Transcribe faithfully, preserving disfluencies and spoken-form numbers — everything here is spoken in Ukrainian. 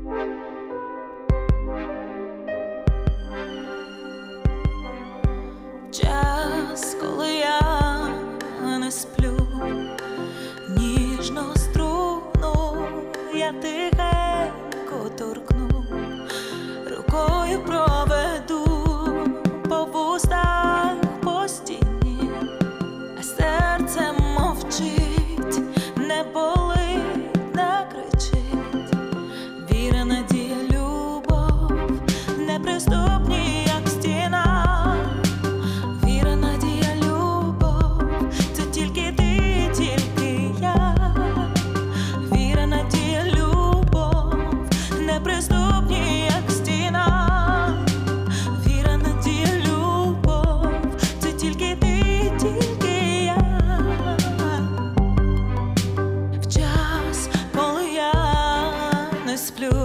Час, коли я не сплю, ніжно струну я тихенько торкну, рукою проведу по вустах, по стіні, а серце мовчить, не болить, не кричить. Віра, надія, любов неприступні, як стіна. Неприступні, як стіна. Віра, надія, любов — це тільки ти, тільки я. В час, коли я не сплю,